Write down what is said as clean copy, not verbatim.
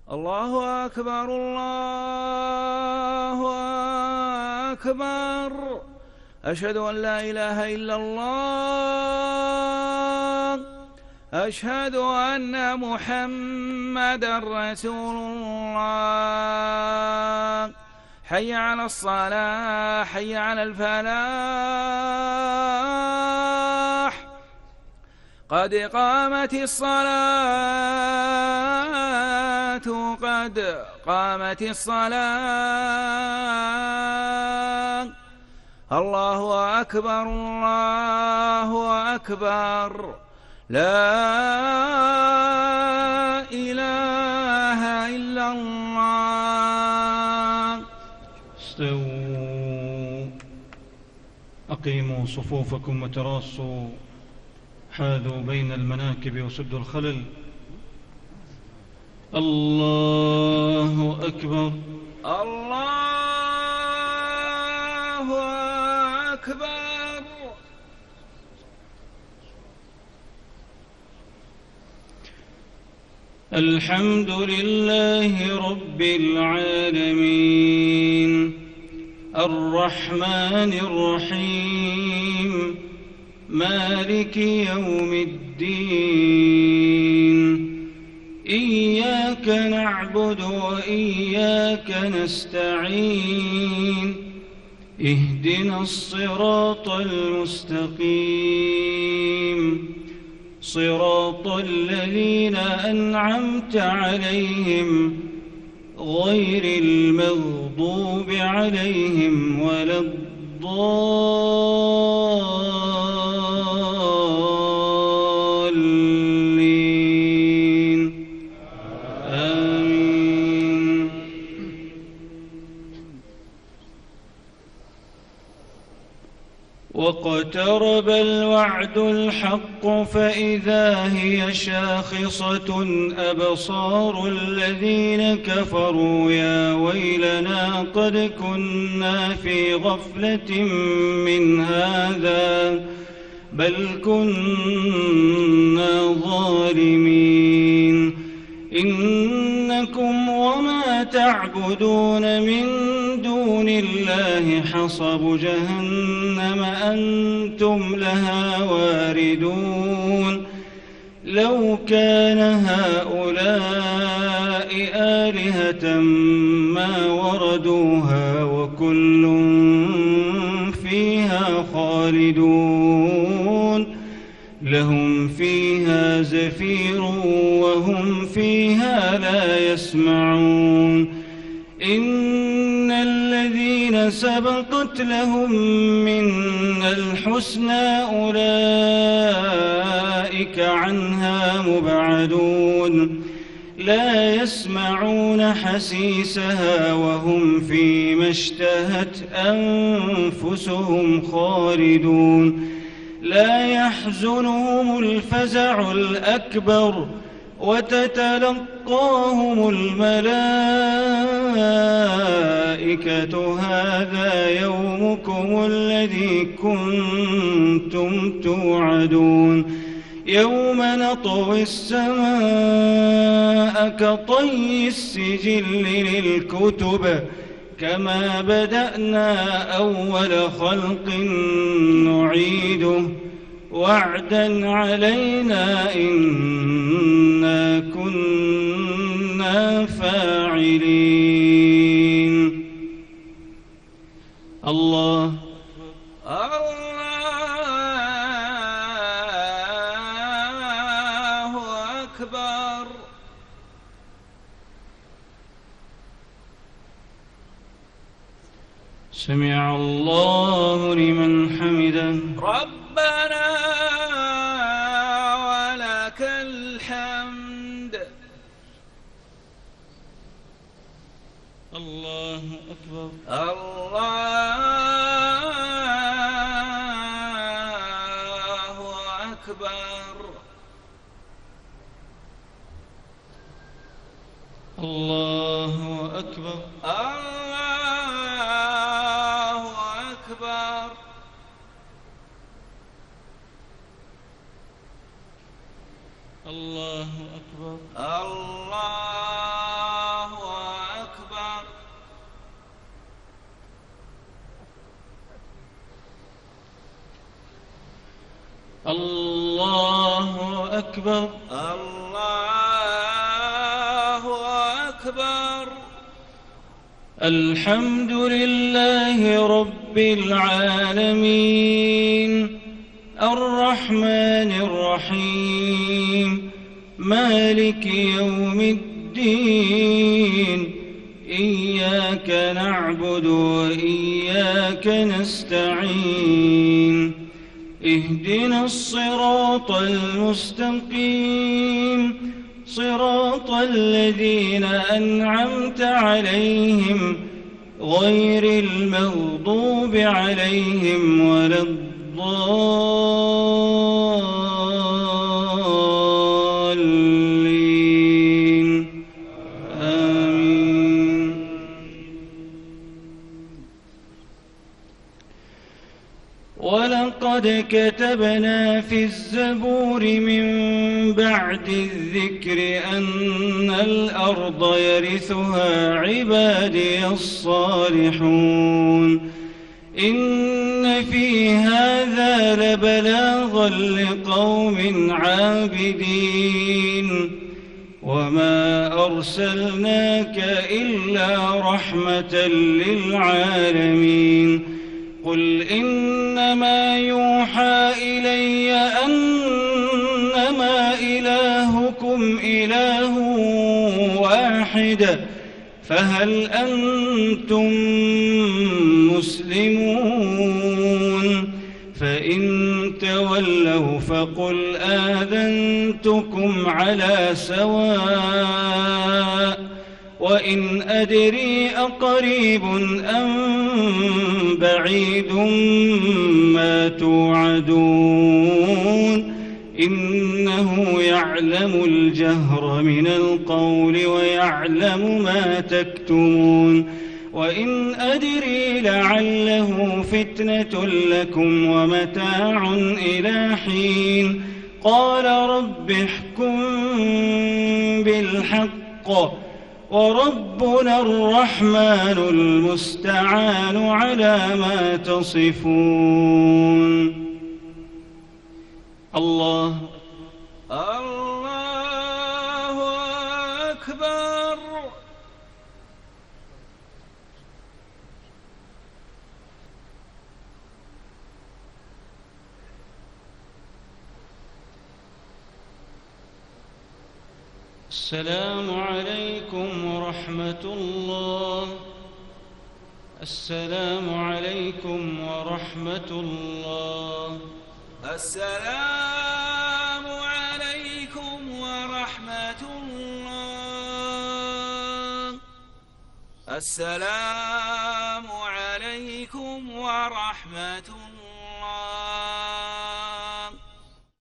الله أكبر الله أكبر. أشهد أن لا إله إلا الله. أشهد أن محمدًا رسول الله. حي على الصلاة، حي على الفلاح. قد قامت الصلاة، قد قامت الصلاة. الله أكبر الله أكبر. لا إله إلا الله. استووا، أقيموا صفوفكم وتراصوا، حاذوا بين المناكب وسدوا الخلل. الله أكبر الله أكبر. الحمد لله رب العالمين، الرحمن الرحيم، مالك يوم الدين. إياك نعبد وإياك نستعين، اهدنا الصراط المستقيم، صراط الذين أنعمت عليهم غير المغضوب عليهم ولا الضالين. آمين. واقترب الوعد الحق فإذا هي شاخصة أبصار الذين كفروا يا ويلنا قد كنا في غفلة من هذا بل كنا ظالمين. إنكم وما تعبدون من دون الله حصب جهنم أنتم لها واردون. لو كان هؤلاء آلهة ما وردوها وكل فيها خالدون. لهم فيها زفير وهم فيها لا يسمعون. إن الذين سبقت لهم منا الحسنى أولئك عنها مبعدون. لا يسمعون حسيسها وهم فيما اشتهت أنفسهم خالدون. لا يحزنهم الفزع الأكبر وتتلقاهم الملائكة هذا يومكم الذي كنتم توعدون. يوم نطوي السماء كطي السجل للكتب كما بدأنا أول خلق نعيده وعدا علينا إنا كنا فاعلين. الله أكبر. سمع الله لمن حمده. ربنا ولك الحمد. الله أكبر. الله أكبر. الله أكبر. الله أكبر. الله أكبر. الله الله أكبر. الله أكبر. الحمد لله رب العالمين الرحمن الرحيم مالك يوم الدين إياك نعبد وإياك نستعين اهدنا الصراط المستقيم صراط الذين أنعمت عليهم غير المغضوب عليهم ولا الضالين آمين. ولقد كتبنا في الزبور من بعد الذكر أن الأرض يرثها عبادي الصالحون إن في هذا لبلاغا لقوم عابدين وما أرسلناك إلا رحمة للعالمين قل إنما يوحى إلي أنما إلهكم إله واحد فهل أنتم مسلمون فإن تولوا فقل آذنتكم على سواء وإن أدري أقريب أم بعيد ما توعدون إنه يعلم الجهر من القول ويعلم ما تكتمون وإن أدري لعله فتنة لكم ومتاع إلى حين قال رب احكم بالحق وربنا الرحمن المستعان على ما تصفون. الله أكبر. السلام عليكم ورحمة الله. السلام عليكم ورحمة الله. السلام عليكم ورحمة الله. السلام عليكم ورحمة الله.